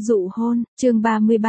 Dụ hôn, chương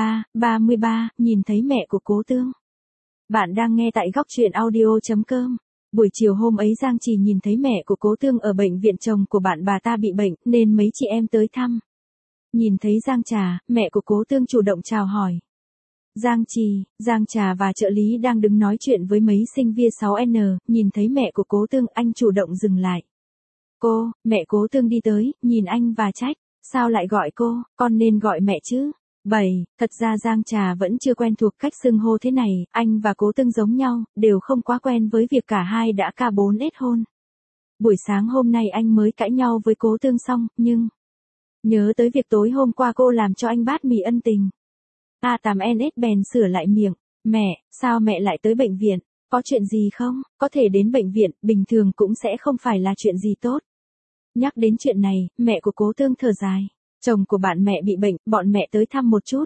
33, nhìn thấy mẹ của Cố Tương. Bạn đang nghe tại góc truyện audio.com. Buổi chiều hôm ấy Giang Trì nhìn thấy mẹ của Cố Tương ở bệnh viện, chồng của bạn bà ta bị bệnh nên mấy chị em tới thăm. Nhìn thấy Giang Trà, mẹ của Cố Tương chủ động chào hỏi. Giang Trì, Giang Trà và trợ lý đang đứng nói chuyện với mấy sinh viên 6N, nhìn thấy mẹ của Cố Tương, anh chủ động dừng lại. Cô, mẹ Cố Tương đi tới, nhìn anh và trách. Sao lại gọi cô, con nên gọi mẹ chứ. 7. Thật ra Giang Trà vẫn chưa quen thuộc cách xưng hô thế này, anh và Cố Tương giống nhau, đều không quá quen với việc cả hai đã K4 kết hôn. Buổi sáng hôm nay anh mới cãi nhau với Cố Tương xong, nhưng nhớ tới việc tối hôm qua cô làm cho anh bát mì ân tình. A8NS bèn sửa lại miệng. Mẹ, sao mẹ lại tới bệnh viện, có chuyện gì không? Có thể đến bệnh viện, bình thường cũng sẽ không phải là chuyện gì tốt. Nhắc đến chuyện này, mẹ của Cố Tương thở dài. Chồng của bạn mẹ bị bệnh, bọn mẹ tới thăm một chút.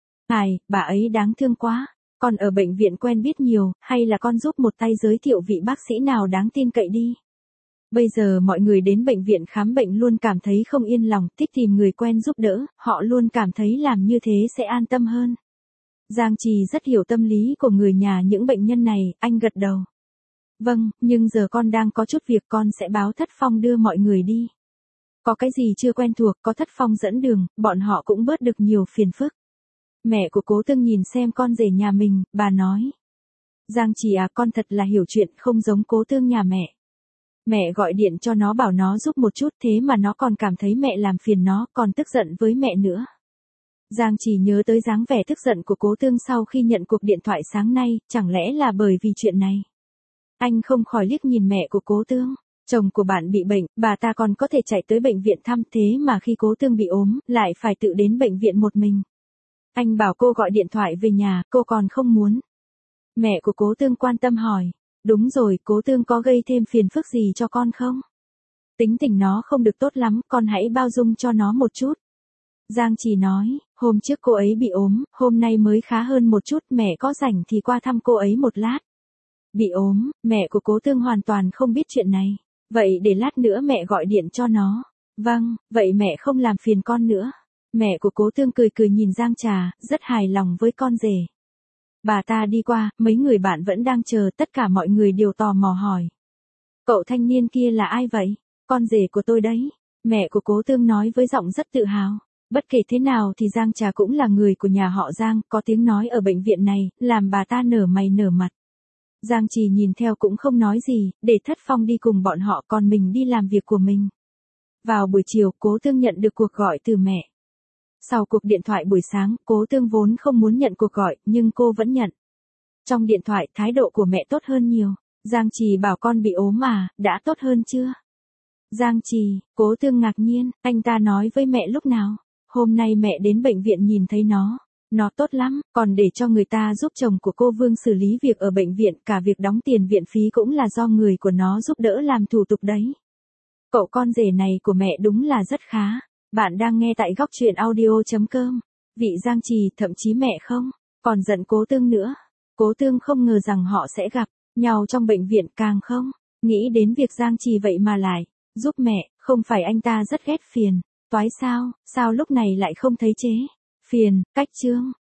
Bà ấy đáng thương quá. Con ở bệnh viện quen biết nhiều, hay là con giúp một tay giới thiệu vị bác sĩ nào đáng tin cậy đi. Bây giờ mọi người đến bệnh viện khám bệnh luôn cảm thấy không yên lòng, thích tìm người quen giúp đỡ, họ luôn cảm thấy làm như thế sẽ an tâm hơn. Giang Trì rất hiểu tâm lý của người nhà những bệnh nhân này, anh gật đầu. Vâng, nhưng giờ con đang có chút việc, con sẽ báo Thất Phong đưa mọi người đi. Có cái gì chưa quen thuộc, có Thất Phong dẫn đường, bọn họ cũng bớt được nhiều phiền phức. Mẹ của Cố Tương nhìn xem con rể nhà mình, bà nói. Giang Trì à, con thật là hiểu chuyện, không giống Cố Tương nhà mẹ. Mẹ gọi điện cho nó bảo nó giúp một chút, thế mà nó còn cảm thấy mẹ làm phiền nó, còn tức giận với mẹ nữa. Giang Trì nhớ tới dáng vẻ tức giận của Cố Tương sau khi nhận cuộc điện thoại sáng nay, chẳng lẽ là bởi vì chuyện này. Anh không khỏi liếc nhìn mẹ của Cố Tương. Chồng của bạn bị bệnh, bà ta còn có thể chạy tới bệnh viện thăm, thế mà khi Cố Tương bị ốm, lại phải tự đến bệnh viện một mình. Anh bảo cô gọi điện thoại về nhà, cô còn không muốn. Mẹ của Cố Tương quan tâm hỏi. Đúng rồi, Cố Tương có gây thêm phiền phức gì cho con không? Tính tình nó không được tốt lắm, con hãy bao dung cho nó một chút. Giang Trì nói, hôm trước cô ấy bị ốm, hôm nay mới khá hơn một chút, mẹ có rảnh thì qua thăm cô ấy một lát. Bị ốm, mẹ của Cố Tương hoàn toàn không biết chuyện này. Vậy để lát nữa mẹ gọi điện cho nó. Vâng, vậy mẹ không làm phiền con nữa. Mẹ của Cố Tương cười cười nhìn Giang Trà, rất hài lòng với con rể. Bà ta đi qua, mấy người bạn vẫn đang chờ, tất cả mọi người đều tò mò hỏi. Cậu thanh niên kia là ai vậy? Con rể của tôi đấy. Mẹ của Cố Tương nói với giọng rất tự hào. Bất kể thế nào thì Giang Trà cũng là người của nhà họ Giang, có tiếng nói ở bệnh viện này, làm bà ta nở mày nở mặt. Giang Trì nhìn theo cũng không nói gì, để Thất Phong đi cùng bọn họ, còn mình đi làm việc của mình. Vào buổi chiều, Cố Tương nhận được cuộc gọi từ mẹ. Sau cuộc điện thoại buổi sáng, Cố Tương vốn không muốn nhận cuộc gọi, nhưng cô vẫn nhận. Trong điện thoại, thái độ của mẹ tốt hơn nhiều. Giang Trì bảo con bị ốm mà, đã tốt hơn chưa? Giang Trì, Cố Tương ngạc nhiên, anh ta nói với mẹ lúc nào? Hôm nay mẹ đến bệnh viện nhìn thấy nó. Nó tốt lắm, còn để cho người ta giúp chồng của cô Vương xử lý việc ở bệnh viện, cả việc đóng tiền viện phí cũng là do người của nó giúp đỡ làm thủ tục đấy. Cậu con rể này của mẹ đúng là rất khá. Bạn đang nghe tại góc truyện audio.com. Vị Giang Trì, thậm chí mẹ không còn giận Cố Tương nữa. Cố Tương không ngờ rằng họ sẽ gặp nhau trong bệnh viện, càng không nghĩ đến việc Giang Trì vậy mà lại giúp mẹ, không phải anh ta rất ghét phiền toái sao lúc này lại không thấy chế phiền cách chương